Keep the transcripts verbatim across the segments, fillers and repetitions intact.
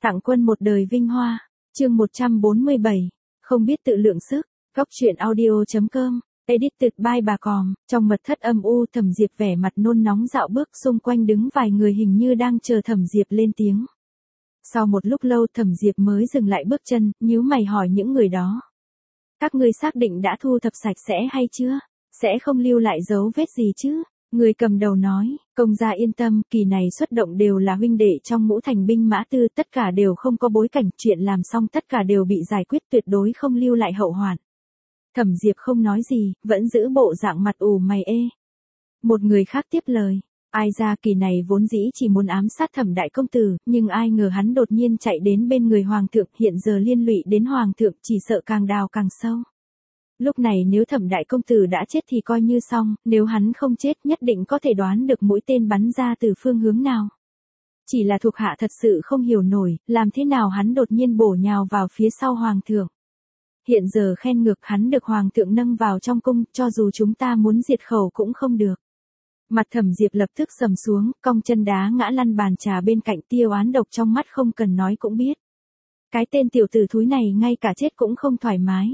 Tặng quân một đời vinh hoa. Chương một trăm bốn mươi bảy. Không biết tự lượng sức. Góc truyện audio.com. Edited by bà Còm. Trong mật thất âm u, Thẩm Diệp vẻ mặt nôn nóng dạo bước, xung quanh đứng vài người hình như đang chờ Thẩm Diệp lên tiếng. Sau một lúc lâu Thẩm Diệp mới dừng lại bước chân, nhíu mày hỏi những người đó. Các ngươi xác định đã thu thập sạch sẽ hay chưa? Sẽ không lưu lại dấu vết gì chứ? Người cầm đầu nói, công gia yên tâm, kỳ này xuất động đều là huynh đệ trong ngũ thành binh mã tư, tất cả đều không có bối cảnh, chuyện làm xong tất cả đều bị giải quyết, tuyệt đối không lưu lại hậu hoạn. Thẩm Diệp không nói gì, vẫn giữ bộ dạng mặt ủ mày ê. Một người khác tiếp lời, ai ra kỳ này vốn dĩ chỉ muốn ám sát Thẩm đại công tử, nhưng ai ngờ hắn đột nhiên chạy đến bên người hoàng thượng, hiện giờ liên lụy đến hoàng thượng, chỉ sợ càng đào càng sâu. Lúc này nếu Thẩm đại công tử đã chết thì coi như xong, nếu hắn không chết nhất định có thể đoán được mũi tên bắn ra từ phương hướng nào. Chỉ là thuộc hạ thật sự không hiểu nổi, làm thế nào hắn đột nhiên bổ nhào vào phía sau hoàng thượng. Hiện giờ khen ngược hắn được hoàng thượng nâng vào trong cung, cho dù chúng ta muốn diệt khẩu cũng không được. Mặt Thẩm Diệp lập tức sầm xuống, cong chân đá ngã lăn bàn trà bên cạnh, tiêu oán độc trong mắt không cần nói cũng biết. Cái tên tiểu tử thúi này ngay cả chết cũng không thoải mái.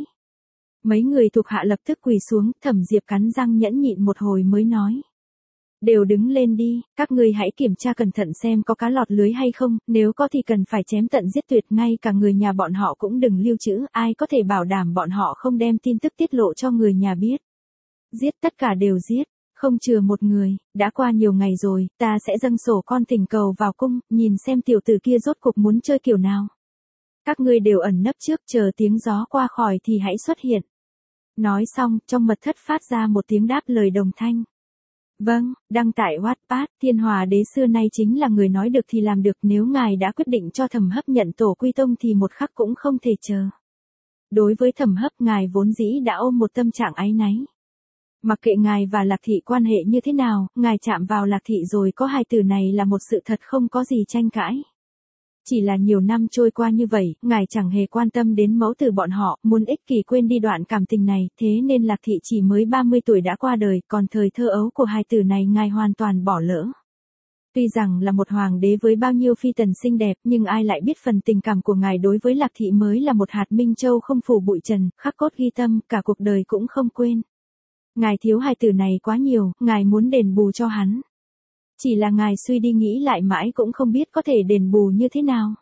Mấy người thuộc hạ lập tức quỳ xuống, Thẩm Diệp cắn răng nhẫn nhịn một hồi mới nói. Đều đứng lên đi, các ngươi hãy kiểm tra cẩn thận xem có cá lọt lưới hay không, nếu có thì cần phải chém tận giết tuyệt, ngay cả người nhà bọn họ cũng đừng lưu trữ, ai có thể bảo đảm bọn họ không đem tin tức tiết lộ cho người nhà biết. Giết, tất cả đều giết, không chừa một người, đã qua nhiều ngày rồi, ta sẽ dâng sổ con thỉnh cầu vào cung, nhìn xem tiểu tử kia rốt cuộc muốn chơi kiểu nào. Các ngươi đều ẩn nấp trước, chờ tiếng gió qua khỏi thì hãy xuất hiện. Nói xong, trong mật thất phát ra một tiếng đáp lời đồng thanh. Vâng, đăng tại Wattpad, Thiên Hòa đế xưa nay chính là người nói được thì làm được, nếu ngài đã quyết định cho Thẩm Hấp nhận tổ quy tông thì một khắc cũng không thể chờ. Đối với Thẩm Hấp, ngài vốn dĩ đã ôm một tâm trạng áy náy. Mặc kệ ngài và Lạc Thị quan hệ như thế nào, ngài chạm vào Lạc Thị rồi có hai từ này là một sự thật không có gì tranh cãi. Chỉ là nhiều năm trôi qua như vậy, ngài chẳng hề quan tâm đến mẫu tử bọn họ, muốn ích kỷ quên đi đoạn cảm tình này, thế nên Lạc Thị chỉ mới ba mươi tuổi đã qua đời, còn thời thơ ấu của hai tử này ngài hoàn toàn bỏ lỡ. Tuy rằng là một hoàng đế với bao nhiêu phi tần xinh đẹp, nhưng ai lại biết phần tình cảm của ngài đối với Lạc Thị mới là một hạt minh châu không phủ bụi trần, khắc cốt ghi tâm, cả cuộc đời cũng không quên. Ngài thiếu hai tử này quá nhiều, ngài muốn đền bù cho hắn. Chỉ là ngài suy đi nghĩ lại mãi cũng không biết có thể đền bù như thế nào.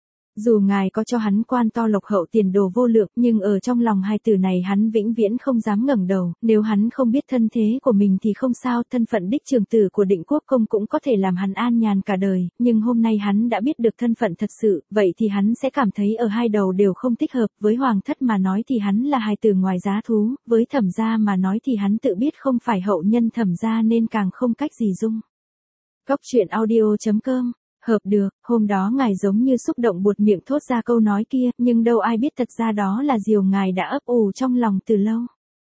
Dù ngài có cho hắn quan to lộc hậu tiền đồ vô lượng, nhưng ở trong lòng hai tử này hắn vĩnh viễn không dám ngẩng đầu, nếu hắn không biết thân thế của mình thì không sao, thân phận đích trưởng tử của Định Quốc công cũng có thể làm hắn an nhàn cả đời, nhưng hôm nay hắn đã biết được thân phận thật sự, vậy thì hắn sẽ cảm thấy ở hai đầu đều không thích hợp, với hoàng thất mà nói thì hắn là hài tử ngoài giá thú, với Thẩm gia mà nói thì hắn tự biết không phải hậu nhân Thẩm gia nên càng không cách gì dung. Góc truyện audio.com. Hợp được, hôm đó ngài giống như xúc động buột miệng thốt ra câu nói kia, nhưng đâu ai biết thật ra đó là điều ngài đã ấp ủ trong lòng từ lâu.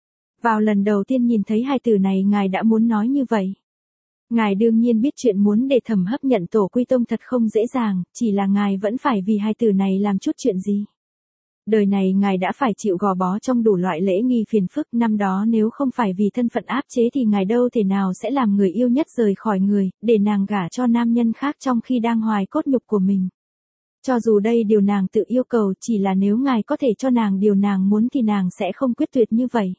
Vào lần đầu tiên nhìn thấy hai từ này ngài đã muốn nói như vậy. Ngài đương nhiên biết chuyện muốn để Thẩm Hấp nhận tổ quy tông thật không dễ dàng, chỉ là ngài vẫn phải vì hai từ này làm chút chuyện gì. Đời này ngài đã phải chịu gò bó trong đủ loại lễ nghi phiền phức, năm đó nếu không phải vì thân phận áp chế thì ngài đâu thể nào sẽ làm người yêu nhất rời khỏi người, để nàng gả cho nam nhân khác trong khi đang hoài cốt nhục của mình. Cho dù đây điều nàng tự yêu cầu, chỉ là nếu ngài có thể cho nàng điều nàng muốn thì nàng sẽ không quyết tuyệt như vậy.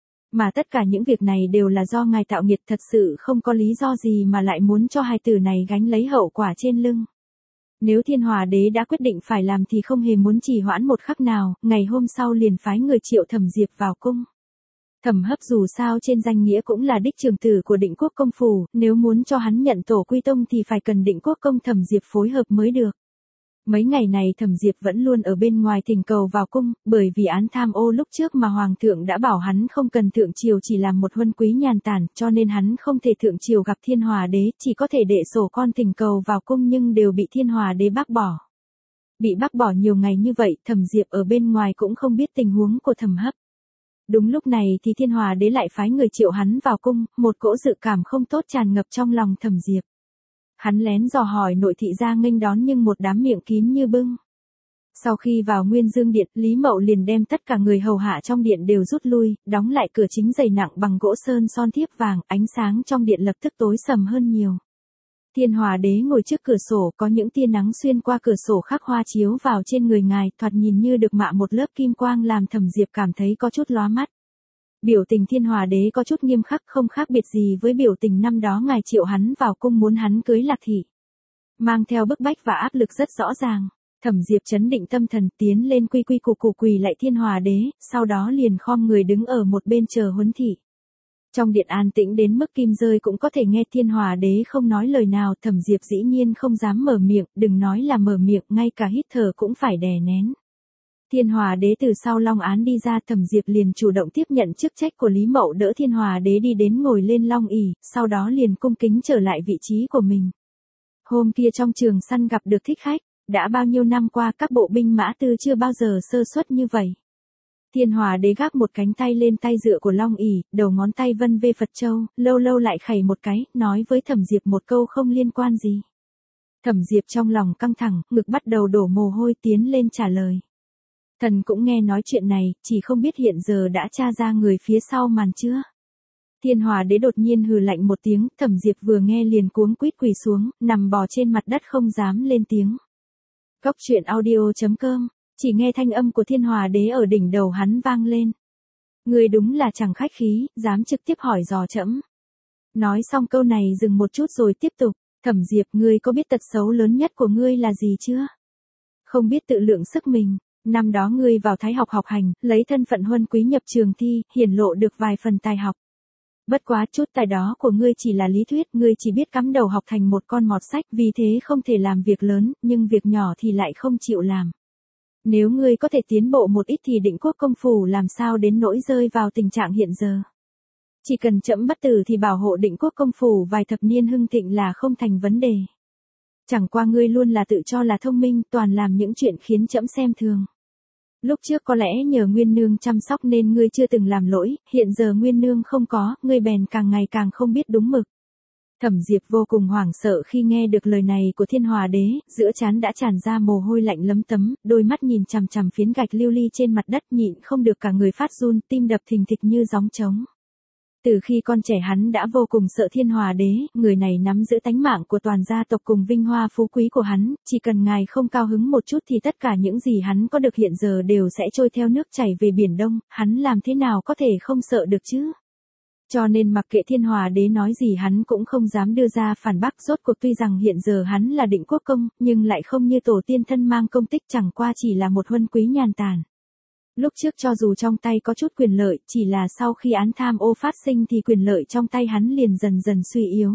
Mà tất cả những việc này đều là do ngài tạo nghiệt, thật sự không có lý do gì mà lại muốn cho hai tử này gánh lấy hậu quả trên lưng. Nếu Thiên Hòa đế đã quyết định phải làm thì không hề muốn trì hoãn một khắc nào, ngày hôm sau liền phái người triệu Thẩm Diệp vào cung. Thẩm Hấp dù sao trên danh nghĩa cũng là đích trưởng tử của Định Quốc công phủ, nếu muốn cho hắn nhận tổ quy tông thì phải cần Định Quốc công Thẩm Diệp phối hợp mới được. Mấy ngày này Thẩm Diệp vẫn luôn ở bên ngoài thỉnh cầu vào cung, bởi vì án tham ô lúc trước mà hoàng thượng đã bảo hắn không cần thượng triều, chỉ làm một huân quý nhàn tản, cho nên hắn không thể thượng triều gặp Thiên Hòa đế, chỉ có thể đệ sổ con thỉnh cầu vào cung nhưng đều bị Thiên Hòa đế bác bỏ. Bị bác bỏ nhiều ngày như vậy, Thẩm Diệp ở bên ngoài cũng không biết tình huống của Thẩm Hấp. Đúng lúc này thì Thiên Hòa đế lại phái người triệu hắn vào cung, một cỗ dự cảm không tốt tràn ngập trong lòng Thẩm Diệp. Hắn lén dò hỏi nội thị ra nghênh đón nhưng một đám miệng kín như bưng. Sau khi vào Nguyên Dương Điện, Lý Mậu liền đem tất cả người hầu hạ trong điện đều rút lui, đóng lại cửa chính dày nặng bằng gỗ sơn son thiếp vàng, ánh sáng trong điện lập tức tối sầm hơn nhiều. Thiên Hòa Đế ngồi trước cửa sổ, có những tia nắng xuyên qua cửa sổ khắc hoa chiếu vào trên người ngài, thoạt nhìn như được mạ một lớp kim quang làm Thẩm Diệp cảm thấy có chút lóa mắt. Biểu tình Thiên Hòa Đế có chút nghiêm khắc, không khác biệt gì với biểu tình năm đó ngài triệu hắn vào cung muốn hắn cưới Lạc Thị. Mang theo bức bách và áp lực rất rõ ràng. Thẩm Diệp trấn định tâm thần, tiến lên quy quy củ củ quỳ lại Thiên Hòa Đế, sau đó liền khom người đứng ở một bên chờ huấn thị. Trong điện an tĩnh đến mức kim rơi cũng có thể nghe. Thiên Hòa Đế không nói lời nào, Thẩm Diệp dĩ nhiên không dám mở miệng, đừng nói là mở miệng, ngay cả hít thở cũng phải đè nén. Thiên Hòa Đế từ sau long án đi ra, Thẩm Diệp liền chủ động tiếp nhận chức trách của Lý Mậu, đỡ Thiên Hòa Đế đi đến ngồi lên long ỷ, sau đó liền cung kính trở lại vị trí của mình. Hôm kia trong trường săn gặp được thích khách, đã bao nhiêu năm qua các bộ binh mã tư chưa bao giờ sơ suất như vậy. Thiên Hòa Đế gác một cánh tay lên tay dựa của long ỷ, đầu ngón tay vân vê Phật châu, lâu lâu lại khẩy một cái, nói với Thẩm Diệp một câu không liên quan gì. Thẩm Diệp trong lòng căng thẳng, ngực bắt đầu đổ mồ hôi, tiến lên trả lời. Thần cũng nghe nói chuyện này, chỉ không biết hiện giờ đã tra ra người phía sau màn chưa. Thiên Hòa Đế đột nhiên hừ lạnh một tiếng, Thẩm Diệp vừa nghe liền cuống quýt quỳ xuống, nằm bò trên mặt đất không dám lên tiếng. Góc truyện audio chấm com, chỉ nghe thanh âm của Thiên Hòa Đế ở đỉnh đầu hắn vang lên. Ngươi đúng là chẳng khách khí, dám trực tiếp hỏi dò trẫm. Nói xong câu này dừng một chút rồi tiếp tục, Thẩm Diệp, ngươi có biết tật xấu lớn nhất của ngươi là gì chưa? Không biết tự lượng sức mình. Năm đó ngươi vào Thái học học hành, lấy thân phận huân quý nhập trường thi, hiển lộ được vài phần tài học. Bất quá chút tài đó của ngươi chỉ là lý thuyết, ngươi chỉ biết cắm đầu học thành một con mọt sách, vì thế không thể làm việc lớn, nhưng việc nhỏ thì lại không chịu làm. Nếu ngươi có thể tiến bộ một ít thì Định Quốc công phủ làm sao đến nỗi rơi vào tình trạng hiện giờ. Chỉ cần trẫm bất tử thì bảo hộ Định Quốc công phủ vài thập niên hưng thịnh là không thành vấn đề. Chẳng qua ngươi luôn là tự cho là thông minh, toàn làm những chuyện khiến trẫm xem thường. Lúc trước có lẽ nhờ Nguyên Nương chăm sóc nên ngươi chưa từng làm lỗi, hiện giờ Nguyên Nương không có, ngươi bèn càng ngày càng không biết đúng mực. Thẩm Diệp vô cùng hoảng sợ khi nghe được lời này của Thiên Hòa Đế, giữa trán đã tràn ra mồ hôi lạnh lấm tấm, đôi mắt nhìn chằm chằm phiến gạch lưu ly trên mặt đất, nhịn không được cả người phát run, tim đập thình thịch như gióng trống. Từ khi con trẻ hắn đã vô cùng sợ Thiên Hòa Đế, người này nắm giữ tánh mạng của toàn gia tộc cùng vinh hoa phú quý của hắn, chỉ cần ngài không cao hứng một chút thì tất cả những gì hắn có được hiện giờ đều sẽ trôi theo nước chảy về Biển Đông, hắn làm thế nào có thể không sợ được chứ? Cho nên mặc kệ Thiên Hòa Đế nói gì hắn cũng không dám đưa ra phản bác. Rốt cuộc tuy rằng hiện giờ hắn là Định Quốc công, nhưng lại không như tổ tiên thân mang công tích, chẳng qua chỉ là một huân quý nhàn tản. Lúc trước cho dù trong tay có chút quyền lợi, chỉ là sau khi án tham ô phát sinh thì quyền lợi trong tay hắn liền dần dần suy yếu.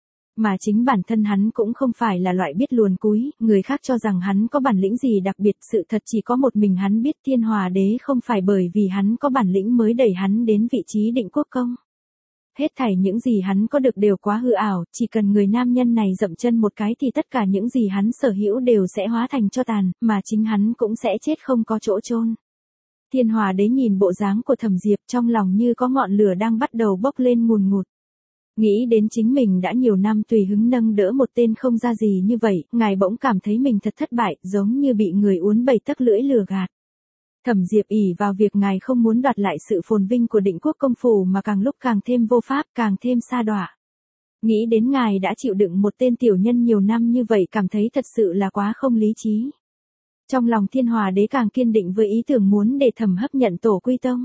Mà chính bản thân hắn cũng không phải là loại biết luồn cúi, người khác cho rằng hắn có bản lĩnh gì đặc biệt, sự thật chỉ có một mình hắn biết. Thiên Hòa Đế không phải bởi vì hắn có bản lĩnh mới đẩy hắn đến vị trí Định Quốc công. Hết thảy những gì hắn có được đều quá hư ảo, chỉ cần người nam nhân này dậm chân một cái thì tất cả những gì hắn sở hữu đều sẽ hóa thành tro tàn, mà chính hắn cũng sẽ chết không có chỗ chôn. Thiên Hòa Đế nhìn bộ dáng của Thẩm Diệp, trong lòng như có ngọn lửa đang bắt đầu bốc lên ngùn ngụt. Nghĩ đến chính mình đã nhiều năm tùy hứng nâng đỡ một tên không ra gì như vậy, ngài bỗng cảm thấy mình thật thất bại, giống như bị người uốn bảy tấc lưỡi lừa gạt. Thẩm Diệp ỷ vào việc ngài không muốn đoạt lại sự phồn vinh của Định Quốc công phủ mà càng lúc càng thêm vô pháp, càng thêm sa đọa. Nghĩ đến ngài đã chịu đựng một tên tiểu nhân nhiều năm như vậy, cảm thấy thật sự là quá không lý trí. Trong lòng Thiên Hòa Đế càng kiên định với ý tưởng muốn để Thẩm Hấp nhận tổ quy tông.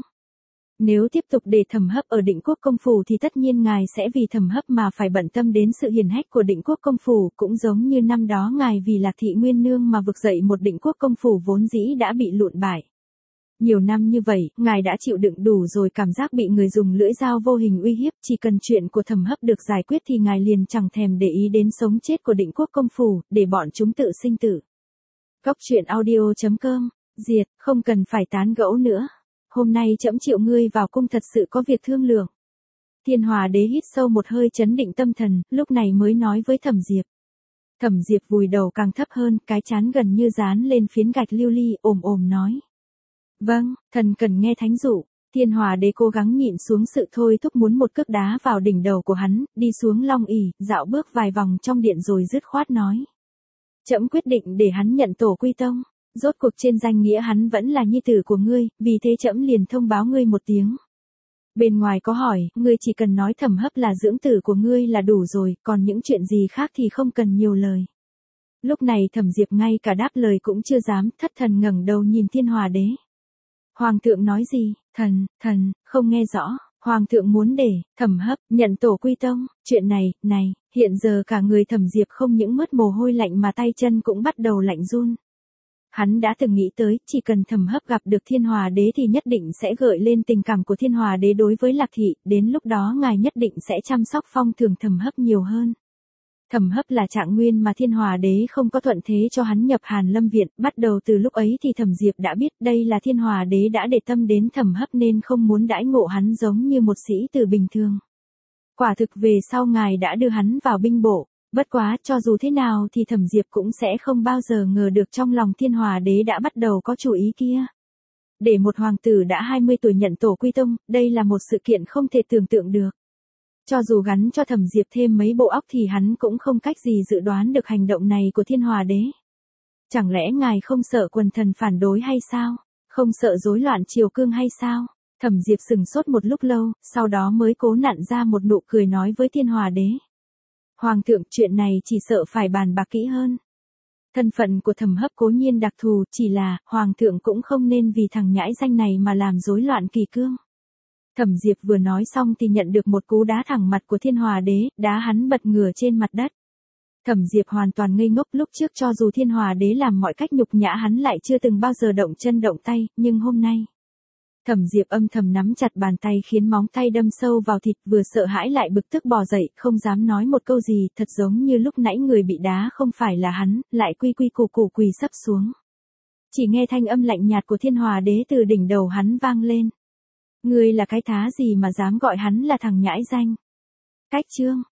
Nếu tiếp tục để Thẩm Hấp ở Định Quốc công phủ thì tất nhiên ngài sẽ vì Thẩm Hấp mà phải bận tâm đến sự hiển hách của Định Quốc công phủ, cũng giống như năm đó ngài vì Lạc Thị Nguyên Nương mà vực dậy một Định Quốc công phủ vốn dĩ đã bị lụn bại. Nhiều năm như vậy, ngài đã chịu đựng đủ rồi, cảm giác bị người dùng lưỡi dao vô hình uy hiếp, chỉ cần chuyện của Thẩm Hấp được giải quyết thì ngài liền chẳng thèm để ý đến sống chết của Định Quốc công phủ, để bọn chúng tự sinh tử. Góc truyện audio chấm com, Diệt, không cần phải tán gẫu nữa. Hôm nay trẫm triệu ngươi vào cung thật sự có việc thương lượng. Thiên Hòa Đế hít sâu một hơi trấn định tâm thần, lúc này mới nói với Thẩm Diệp. Thẩm Diệp vùi đầu càng thấp hơn, cái trán gần như dán lên phiến gạch lưu ly, ồm ồm nói. Vâng, thần cần nghe thánh dụ. Thiên Hòa Đế cố gắng nhịn xuống sự thôi thúc muốn một cước đá vào đỉnh đầu của hắn, đi xuống long ỷ, dạo bước vài vòng trong điện rồi dứt khoát nói. Trẫm quyết định để hắn nhận tổ quy tông, rốt cuộc trên danh nghĩa hắn vẫn là nhi tử của ngươi, vì thế trẫm liền thông báo ngươi một tiếng. Bên ngoài có hỏi, ngươi chỉ cần nói Thẩm Hấp là dưỡng tử của ngươi là đủ rồi, còn những chuyện gì khác thì không cần nhiều lời. Lúc này Thẩm Diệp ngay cả đáp lời cũng chưa dám, thất thần ngẩng đầu nhìn Thiên Hòa Đế. Hoàng thượng nói gì? Thần, thần, không nghe rõ. Hoàng thượng muốn để Thẩm Hấp nhận tổ quy tông. Chuyện này, này, hiện giờ cả người Thẩm Diệp không những mướt mồ hôi lạnh mà tay chân cũng bắt đầu lạnh run. Hắn đã từng nghĩ tới, chỉ cần Thẩm Hấp gặp được Thiên Hòa Đế thì nhất định sẽ gợi lên tình cảm của Thiên Hòa Đế đối với Lạc Thị, đến lúc đó ngài nhất định sẽ chăm sóc phong thường Thẩm Hấp nhiều hơn. Thẩm Hấp là trạng nguyên mà Thiên Hòa Đế không có thuận thế cho hắn nhập Hàn Lâm Viện, bắt đầu từ lúc ấy thì Thẩm Diệp đã biết đây là Thiên Hòa Đế đã để tâm đến Thẩm Hấp nên không muốn đãi ngộ hắn giống như một sĩ tử bình thường. Quả thực về sau ngài đã đưa hắn vào binh bộ, bất quá cho dù thế nào thì Thẩm Diệp cũng sẽ không bao giờ ngờ được trong lòng Thiên Hòa Đế đã bắt đầu có chủ ý kia. Để một hoàng tử đã hai mươi tuổi nhận tổ quy tông, đây là một sự kiện không thể tưởng tượng được. Cho dù gắn cho Thẩm Diệp thêm mấy bộ óc thì hắn cũng không cách gì dự đoán được hành động này của Thiên Hòa Đế. Chẳng lẽ ngài không sợ quần thần phản đối hay sao? Không sợ rối loạn triều cương hay sao? Thẩm Diệp sừng sốt một lúc lâu, sau đó mới cố nặn ra một nụ cười nói với Thiên Hòa Đế. Hoàng thượng, chuyện này chỉ sợ phải bàn bạc kỹ hơn. Thân phận của Thẩm Hấp cố nhiên đặc thù, chỉ là, Hoàng thượng cũng không nên vì thằng nhãi danh này mà làm rối loạn kỳ cương. Thẩm Diệp vừa nói xong thì nhận được một cú đá thẳng mặt của Thiên Hòa Đế, đá hắn bật ngửa trên mặt đất. Thẩm Diệp hoàn toàn ngây ngốc, lúc trước cho dù Thiên Hòa Đế làm mọi cách nhục nhã hắn lại chưa từng bao giờ động chân động tay, nhưng hôm nay. Thẩm Diệp âm thầm nắm chặt bàn tay khiến móng tay đâm sâu vào thịt, vừa sợ hãi lại bực tức bò dậy, không dám nói một câu gì, thật giống như lúc nãy người bị đá không phải là hắn, lại quy quy củ củ quỳ sấp xuống. Chỉ nghe thanh âm lạnh nhạt của Thiên Hòa Đế từ đỉnh đầu hắn vang lên. Ngươi là cái thá gì mà dám gọi hắn là thằng nhãi danh? Cách chương